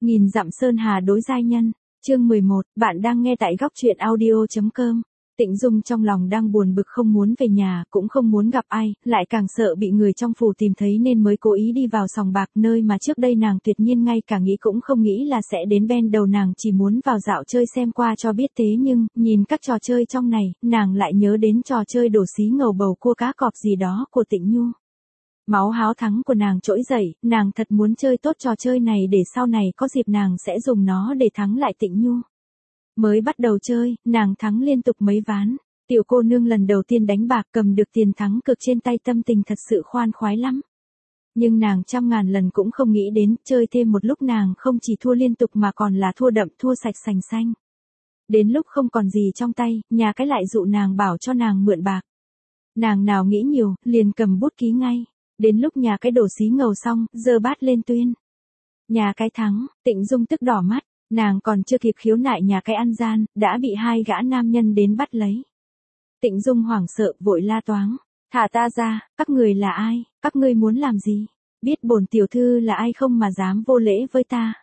Nghìn dặm sơn hà đối giai nhân, chương 11, bạn đang nghe tại góc truyện audio.com. Tịnh Dung trong lòng đang buồn bực không muốn về nhà, cũng không muốn gặp ai, lại càng sợ bị người trong phủ tìm thấy nên mới cố ý đi vào sòng bạc, nơi mà trước đây nàng tuyệt nhiên ngay cả nghĩ cũng không nghĩ là sẽ đến bên đầu. Nàng chỉ muốn vào dạo chơi xem qua cho biết, thế nhưng, nhìn các trò chơi trong này, nàng lại nhớ đến trò chơi đổ xí ngầu bầu cua cá cọp gì đó của Tịnh Nhu. Máu háo thắng của nàng trỗi dậy, nàng thật muốn chơi tốt trò chơi này để sau này có dịp nàng sẽ dùng nó để thắng lại Tịnh Nhu. Mới bắt đầu chơi, nàng thắng liên tục mấy ván. Tiểu cô nương lần đầu tiên đánh bạc cầm được tiền thắng cực trên tay, tâm tình thật sự khoan khoái lắm. Nhưng nàng trăm ngàn lần cũng không nghĩ đến, chơi thêm một lúc nàng không chỉ thua liên tục mà còn là thua đậm, thua sạch sành xanh. Đến lúc không còn gì trong tay, nhà cái lại dụ nàng bảo cho nàng mượn bạc. Nàng nào nghĩ nhiều, liền cầm bút ký ngay. Đến lúc nhà cái đổ xí ngầu xong, giơ bát lên tuyên. Nhà cái thắng, Tịnh Dung tức đỏ mắt, nàng còn chưa kịp khiếu nại nhà cái ăn gian, đã bị hai gã nam nhân đến bắt lấy. Tịnh Dung hoảng sợ, vội la toáng. Thả ta ra, các người là ai, các ngươi muốn làm gì? Biết bổn tiểu thư là ai không mà dám vô lễ với ta?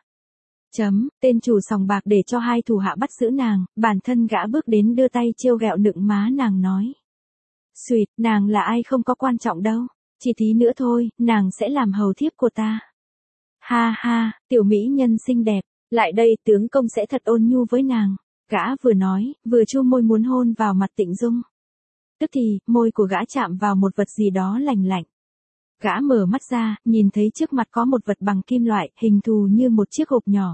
Tên chủ sòng bạc để cho hai thủ hạ bắt giữ nàng, bản thân gã bước đến đưa tay trêu ghẹo nựng má nàng nói. Xuyệt, nàng là ai không có quan trọng đâu. Chỉ tí nữa thôi, nàng sẽ làm hầu thiếp của ta. Ha ha, tiểu mỹ nhân xinh đẹp, lại đây tướng công sẽ thật ôn nhu với nàng. Gã vừa nói, vừa chu môi muốn hôn vào mặt Tịnh Dung. Tức thì, môi của gã chạm vào một vật gì đó lành lạnh. Gã mở mắt ra, nhìn thấy trước mặt có một vật bằng kim loại, hình thù như một chiếc hộp nhỏ.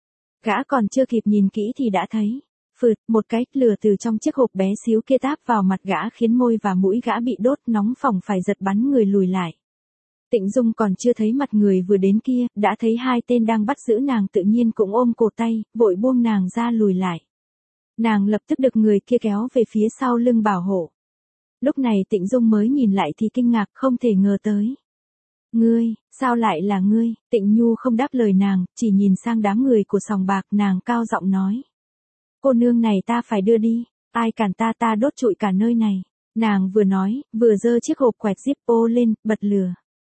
Gã còn chưa kịp nhìn kỹ thì đã thấy. Phượt, một cái lửa từ trong chiếc hộp bé xíu kia táp vào mặt gã khiến môi và mũi gã bị đốt nóng phỏng phải giật bắn người lùi lại. Tịnh Dung còn chưa thấy mặt người vừa đến kia, đã thấy hai tên đang bắt giữ nàng tự nhiên cũng ôm cổ tay, vội buông nàng ra lùi lại. Nàng lập tức được người kia kéo về phía sau lưng bảo hộ. Lúc này Tịnh Dung mới nhìn lại thì kinh ngạc không thể ngờ tới. Ngươi, sao lại là ngươi? Tịnh Nhu không đáp lời nàng, chỉ nhìn sang đám người của sòng bạc, nàng cao giọng nói. Cô nương này ta phải đưa đi, ai cản ta ta đốt trụi cả nơi này. Nàng vừa nói, vừa giơ chiếc hộp quẹt Zippo lên, bật lửa.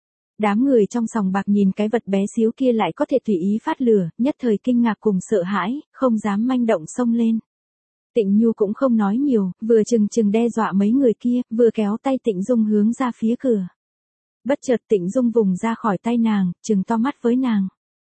Đám người trong sòng bạc nhìn cái vật bé xíu kia lại có thể tùy ý phát lửa, nhất thời kinh ngạc cùng sợ hãi, không dám manh động xông lên. Tịnh Nhu cũng không nói nhiều, vừa chừng đe dọa mấy người kia, vừa kéo tay Tịnh Dung hướng ra phía cửa. Bất chợt Tịnh Dung vùng ra khỏi tay nàng, trừng to mắt với nàng.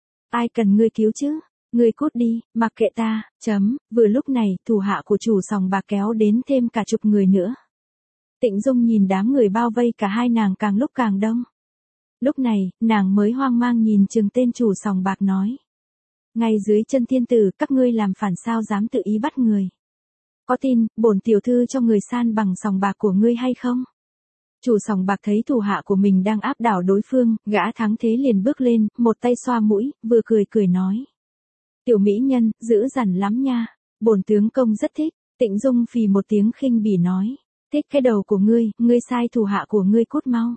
Ai cần ngươi cứu chứ? Ngươi cút đi, mặc kệ ta. Vừa lúc này, thủ hạ của chủ sòng bạc kéo đến thêm cả chục người nữa. Tịnh Dung nhìn đám người bao vây cả hai nàng càng lúc càng đông. Lúc này, nàng mới hoang mang nhìn chừng tên chủ sòng bạc nói. Ngay dưới chân thiên tử, các ngươi làm phản sao dám tự ý bắt người. Có tin, bổn tiểu thư cho người san bằng sòng bạc của ngươi hay không? Chủ sòng bạc thấy thủ hạ của mình đang áp đảo đối phương, gã thắng thế liền bước lên, một tay xoa mũi, vừa cười nói. Tiểu mỹ nhân, dữ dằn lắm nha. Bổn tướng công rất thích. Tịnh Dung phì một tiếng khinh bỉ nói. Thích cái đầu của ngươi sai thủ hạ của ngươi cút mau.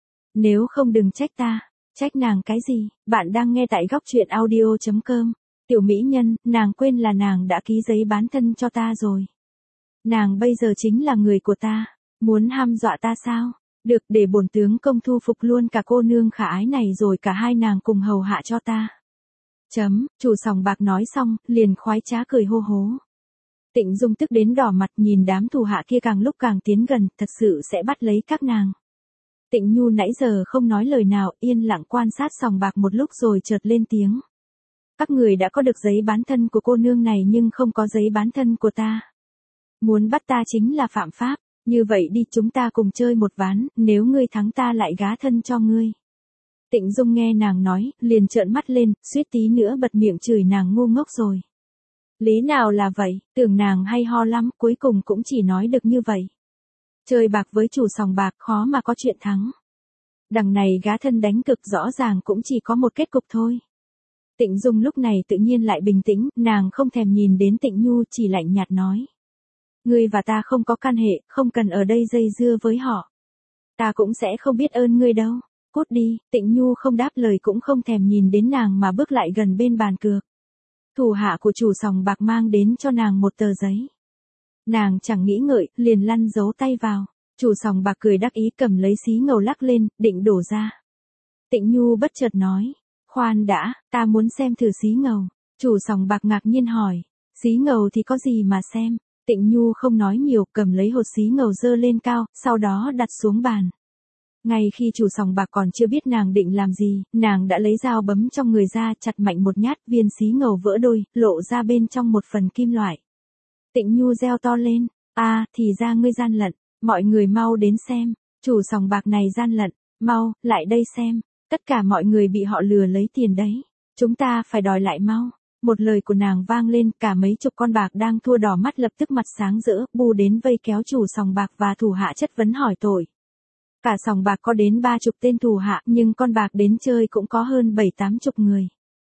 Nếu không đừng trách ta. Trách nàng cái gì? Bạn đang nghe tại góc truyện audio.com. Tiểu mỹ nhân, nàng quên là nàng đã ký giấy bán thân cho ta rồi. Nàng bây giờ chính là người của ta. Muốn hăm dọa ta sao? Được, để bổn tướng công thu phục luôn cả cô nương khả ái này rồi cả hai nàng cùng hầu hạ cho ta. Chủ sòng bạc nói xong, liền khoái trá cười hô hố. Tịnh Dung tức đến đỏ mặt nhìn đám thủ hạ kia càng lúc càng tiến gần, thật sự sẽ bắt lấy các nàng. Tịnh Nhu nãy giờ không nói lời nào, yên lặng quan sát sòng bạc một lúc rồi chợt lên tiếng. Các người đã có được giấy bán thân của cô nương này nhưng không có giấy bán thân của ta. Muốn bắt ta chính là phạm pháp, như vậy đi chúng ta cùng chơi một ván, nếu ngươi thắng ta lại gá thân cho ngươi. Tịnh Dung nghe nàng nói, liền trợn mắt lên, suýt tí nữa bật miệng chửi nàng ngu ngốc rồi. Lý nào là vậy, tưởng nàng hay ho lắm, cuối cùng cũng chỉ nói được như vậy. Chơi bạc với chủ sòng bạc khó mà có chuyện thắng. Đằng này gá thân đánh cực rõ ràng cũng chỉ có một kết cục thôi. Tịnh Dung lúc này tự nhiên lại bình tĩnh, nàng không thèm nhìn đến Tịnh Nhu, chỉ lạnh nhạt nói. Ngươi và ta không có can hệ, không cần ở đây dây dưa với họ. Ta cũng sẽ không biết ơn ngươi đâu. Cút đi. Tịnh Nhu không đáp lời cũng không thèm nhìn đến nàng mà bước lại gần bên bàn cược. Thủ hạ của chủ sòng bạc mang đến cho nàng một tờ giấy. Nàng chẳng nghĩ ngợi, liền lăn giấu tay vào. Chủ sòng bạc cười đắc ý cầm lấy xí ngầu lắc lên, định đổ ra. Tịnh Nhu bất chợt nói. Khoan đã, ta muốn xem thử xí ngầu. Chủ sòng bạc ngạc nhiên hỏi. Xí ngầu thì có gì mà xem? Tịnh Nhu không nói nhiều, cầm lấy hột xí ngầu dơ lên cao, sau đó đặt xuống bàn. Ngay khi chủ sòng bạc còn chưa biết nàng định làm gì, nàng đã lấy dao bấm trong người ra, chặt mạnh một nhát, viên xí ngầu vỡ đôi, lộ ra bên trong một phần kim loại. Tịnh Nhu reo to lên, thì ra ngươi gian lận, mọi người mau đến xem, chủ sòng bạc này gian lận, mau, lại đây xem, tất cả mọi người bị họ lừa lấy tiền đấy, chúng ta phải đòi lại mau. Một lời của nàng vang lên, cả mấy chục con bạc đang thua đỏ mắt lập tức mặt sáng rỡ, bu đến vây kéo chủ sòng bạc và thủ hạ chất vấn hỏi tội. Cả sòng bạc có đến 30 tên thủ hạ, nhưng con bạc đến chơi cũng có hơn 7-80 người.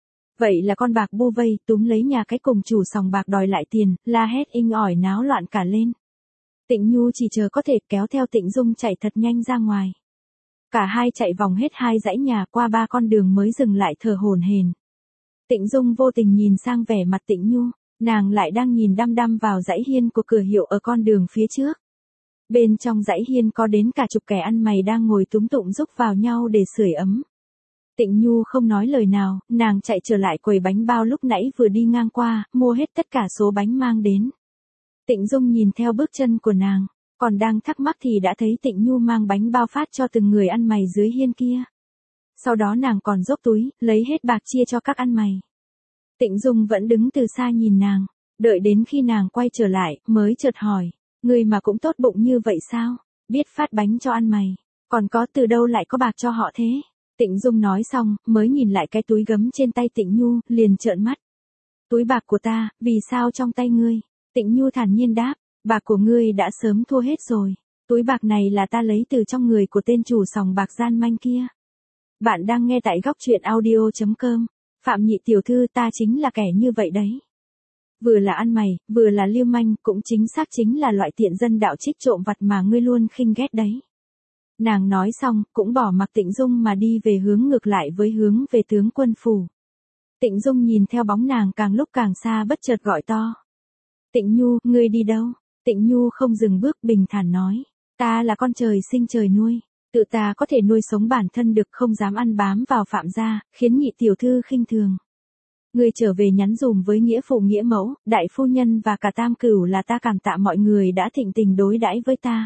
Vậy là con bạc bu vây, túm lấy nhà cái cùng chủ sòng bạc đòi lại tiền, la hét inh ỏi náo loạn cả lên. Tịnh Nhu chỉ chờ có thể kéo theo Tịnh Dung chạy thật nhanh ra ngoài. Cả hai chạy vòng hết 2 dãy nhà qua 3 con đường mới dừng lại thở hổn hển. Tịnh Dung vô tình nhìn sang vẻ mặt Tịnh Nhu, nàng lại đang nhìn đăm đăm vào dãy hiên của cửa hiệu ở con đường phía trước. Bên trong dãy hiên có đến cả chục kẻ ăn mày đang ngồi túm tụm rúc vào nhau để sưởi ấm. Tịnh Nhu không nói lời nào, nàng chạy trở lại quầy bánh bao lúc nãy vừa đi ngang qua, mua hết tất cả số bánh mang đến. Tịnh Dung nhìn theo bước chân của nàng, còn đang thắc mắc thì đã thấy Tịnh Nhu mang bánh bao phát cho từng người ăn mày dưới hiên kia. Sau đó nàng còn dốc túi, lấy hết bạc chia cho các ăn mày. Tịnh Dung vẫn đứng từ xa nhìn nàng, đợi đến khi nàng quay trở lại, mới chợt hỏi, ngươi mà cũng tốt bụng như vậy sao, biết phát bánh cho ăn mày, còn có từ đâu lại có bạc cho họ thế? Tịnh Dung nói xong, mới nhìn lại cái túi gấm trên tay Tịnh Nhu, liền trợn mắt. Túi bạc của ta, vì sao trong tay ngươi? Tịnh Nhu thản nhiên đáp, bạc của ngươi đã sớm thua hết rồi, túi bạc này là ta lấy từ trong người của tên chủ sòng bạc gian manh kia. Bạn đang nghe tại góc truyện audio.com, Phạm Nhị tiểu thư, ta chính là kẻ như vậy đấy. Vừa là ăn mày, vừa là lưu manh, cũng chính xác chính là loại tiện dân đạo trích trộm vặt mà ngươi luôn khinh ghét đấy. Nàng nói xong, cũng bỏ mặc Tịnh Dung mà đi về hướng ngược lại với hướng về tướng quân phủ. Tịnh Dung nhìn theo bóng nàng càng lúc càng xa bất chợt gọi to. Tịnh Nhu, ngươi đi đâu? Tịnh Nhu không dừng bước, bình thản nói. Ta là con trời sinh trời nuôi. Tự ta có thể nuôi sống bản thân được, không dám ăn bám vào Phạm gia, khiến Nhị tiểu thư khinh thường. Ngươi trở về nhắn dùm với nghĩa phụ nghĩa mẫu, đại phu nhân và cả Tam Cửu là ta cảm tạ mọi người đã thịnh tình đối đãi với ta.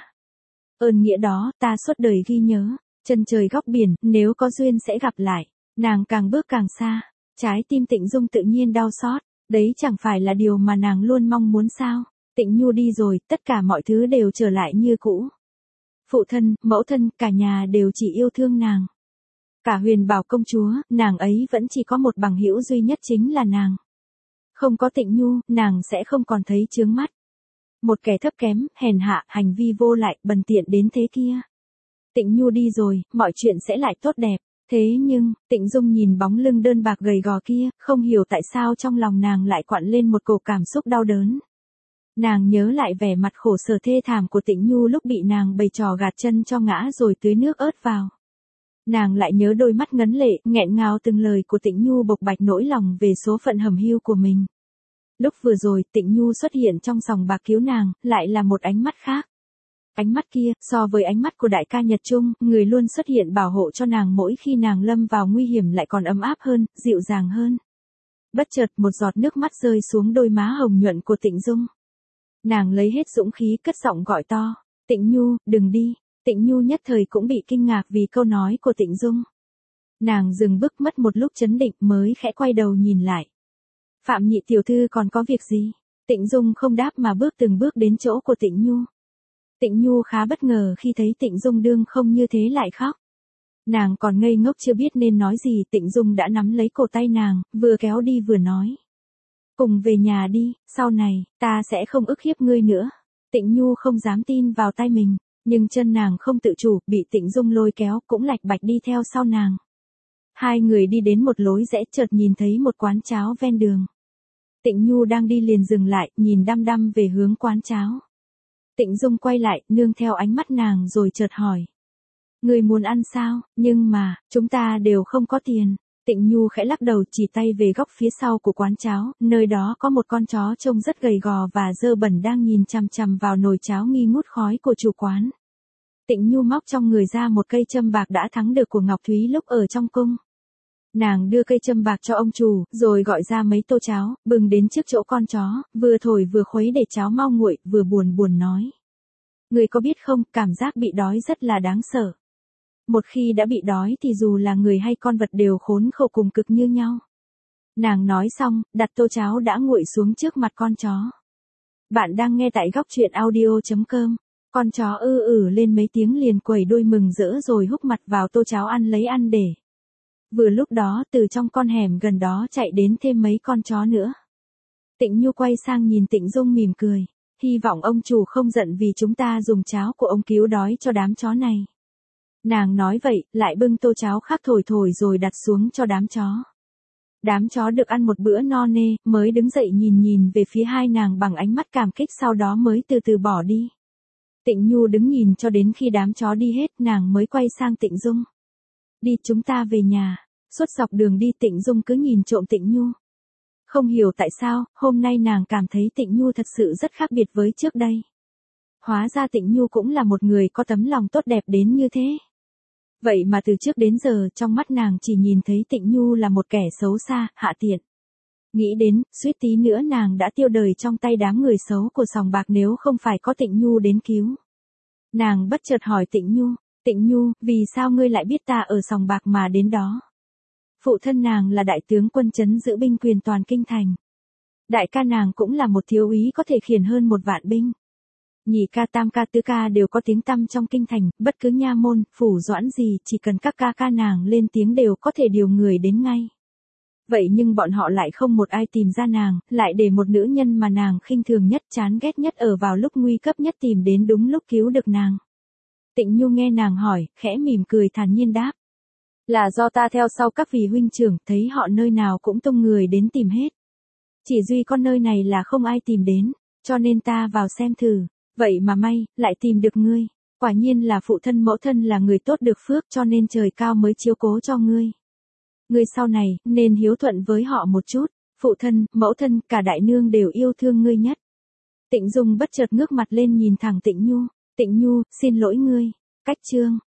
Ơn nghĩa đó, ta suốt đời ghi nhớ. Chân trời góc biển, nếu có duyên sẽ gặp lại. Nàng càng bước càng xa. Trái tim Tịnh Dung tự nhiên đau xót. Đấy chẳng phải là điều mà nàng luôn mong muốn sao? Tịnh Nhu đi rồi, tất cả mọi thứ đều trở lại như cũ. Phụ thân, mẫu thân, cả nhà đều chỉ yêu thương nàng. Cả Huyền Bảo công chúa, nàng ấy vẫn chỉ có một bằng hữu duy nhất chính là nàng. Không có Tịnh Nhu, nàng sẽ không còn thấy chướng mắt. Một kẻ thấp kém, hèn hạ, hành vi vô lại, bần tiện đến thế kia. Tịnh Nhu đi rồi, mọi chuyện sẽ lại tốt đẹp. Thế nhưng, Tịnh Dung nhìn bóng lưng đơn bạc gầy gò kia, không hiểu tại sao trong lòng nàng lại quặn lên một cổ cảm xúc đau đớn. Nàng nhớ lại vẻ mặt khổ sở thê thảm của Tịnh Nhu lúc bị nàng bày trò gạt chân cho ngã rồi tưới nước ớt vào. Nàng lại nhớ đôi mắt ngấn lệ, nghẹn ngào từng lời của Tịnh Nhu bộc bạch nỗi lòng về số phận hầm hưu của mình. Lúc vừa rồi, Tịnh Nhu xuất hiện trong sòng bạc cứu nàng, lại là một ánh mắt khác. Ánh mắt kia, so với ánh mắt của đại ca Nhật Trung, người luôn xuất hiện bảo hộ cho nàng mỗi khi nàng lâm vào nguy hiểm, lại còn ấm áp hơn, dịu dàng hơn. Bất chợt một giọt nước mắt rơi xuống đôi má hồng nhuận của Tịnh Dung. Nàng lấy hết dũng khí cất giọng gọi to, Tịnh Nhu, đừng đi. Tịnh Nhu nhất thời cũng bị kinh ngạc vì câu nói của Tịnh Dung. Nàng dừng bước mất một lúc chấn định mới khẽ quay đầu nhìn lại. Phạm Nhị tiểu thư còn có việc gì? Tịnh Dung không đáp mà bước từng bước đến chỗ của Tịnh Nhu. Tịnh Nhu khá bất ngờ khi thấy Tịnh Dung đương không như thế lại khóc. Nàng còn ngây ngốc chưa biết nên nói gì, Tịnh Dung đã nắm lấy cổ tay nàng, vừa kéo đi vừa nói. Cùng về nhà đi, sau này, ta sẽ không ức hiếp ngươi nữa. Tịnh Nhu không dám tin vào tay mình, nhưng chân nàng không tự chủ, bị Tịnh Dung lôi kéo, cũng lạch bạch đi theo sau nàng. Hai người đi đến một lối rẽ, chợt nhìn thấy một quán cháo ven đường. Tịnh Nhu đang đi liền dừng lại, nhìn đăm đăm về hướng quán cháo. Tịnh Dung quay lại, nương theo ánh mắt nàng rồi chợt hỏi. Người muốn ăn sao, nhưng mà, chúng ta đều không có tiền. Tịnh Nhu khẽ lắc đầu, chỉ tay về góc phía sau của quán cháo, nơi đó có một con chó trông rất gầy gò và dơ bẩn đang nhìn chằm chằm vào nồi cháo nghi ngút khói của chủ quán. Tịnh Nhu móc trong người ra một cây châm bạc đã thắng được của Ngọc Thúy lúc ở trong cung. Nàng đưa cây châm bạc cho ông chủ, rồi gọi ra mấy tô cháo, bưng đến trước chỗ con chó, vừa thổi vừa khuấy để cháo mau nguội, vừa buồn buồn nói. Người có biết không, cảm giác bị đói rất là đáng sợ. Một khi đã bị đói thì dù là người hay con vật đều khốn khổ cùng cực như nhau. Nàng nói xong, đặt tô cháo đã nguội xuống trước mặt con chó. Bạn đang nghe tại góc truyện audio.com. Con chó lên mấy tiếng liền quẩy đuôi mừng rỡ rồi húc mặt vào tô cháo ăn lấy ăn để. Vừa lúc đó từ trong con hẻm gần đó chạy đến thêm mấy con chó nữa. Tịnh Nhu quay sang nhìn Tịnh Dung mỉm cười. Hy vọng ông chủ không giận vì chúng ta dùng cháo của ông cứu đói cho đám chó này. Nàng nói vậy, lại bưng tô cháo khác thổi thổi rồi đặt xuống cho đám chó. Đám chó được ăn một bữa no nê, mới đứng dậy nhìn về phía hai nàng bằng ánh mắt cảm kích, sau đó mới từ từ bỏ đi. Tịnh Nhu đứng nhìn cho đến khi đám chó đi hết, nàng mới quay sang Tịnh Dung. Đi, chúng ta về nhà. Suốt dọc đường đi Tịnh Dung cứ nhìn trộm Tịnh Nhu. Không hiểu tại sao, hôm nay nàng cảm thấy Tịnh Nhu thật sự rất khác biệt với trước đây. Hóa ra Tịnh Nhu cũng là một người có tấm lòng tốt đẹp đến như thế. Vậy mà từ trước đến giờ trong mắt nàng chỉ nhìn thấy Tịnh Nhu là một kẻ xấu xa, hạ tiện. Nghĩ đến, suýt tí nữa nàng đã tiêu đời trong tay đám người xấu của sòng bạc nếu không phải có Tịnh Nhu đến cứu. Nàng bất chợt hỏi Tịnh Nhu, vì sao ngươi lại biết ta ở sòng bạc mà đến đó? Phụ thân nàng là đại tướng quân trấn giữ binh quyền toàn kinh thành. Đại ca nàng cũng là một thiếu úy có thể khiển hơn 1.000 binh. Nhị ca, tam ca, tứ ca đều có tiếng tăm trong kinh thành, bất cứ nha môn, phủ doãn gì, chỉ cần các ca nàng lên tiếng đều có thể điều người đến ngay. Vậy nhưng bọn họ lại không một ai tìm ra nàng, lại để một nữ nhân mà nàng khinh thường nhất, chán ghét nhất ở vào lúc nguy cấp nhất tìm đến đúng lúc cứu được nàng. Tịnh Nhu nghe nàng hỏi, khẽ mỉm cười thản nhiên đáp. Là do ta theo sau các vị huynh trưởng, thấy họ nơi nào cũng tung người đến tìm hết. Chỉ duy con nơi này là không ai tìm đến, cho nên ta vào xem thử. Vậy mà may, lại tìm được ngươi. Quả nhiên là phụ thân mẫu thân là người tốt được phước, cho nên trời cao mới chiếu cố cho ngươi. Ngươi sau này, nên hiếu thuận với họ một chút. Phụ thân, mẫu thân, cả đại nương đều yêu thương ngươi nhất. Tịnh Dung bất chợt ngước mặt lên nhìn thẳng Tịnh Nhu. Tịnh Nhu, xin lỗi ngươi. Cách chương.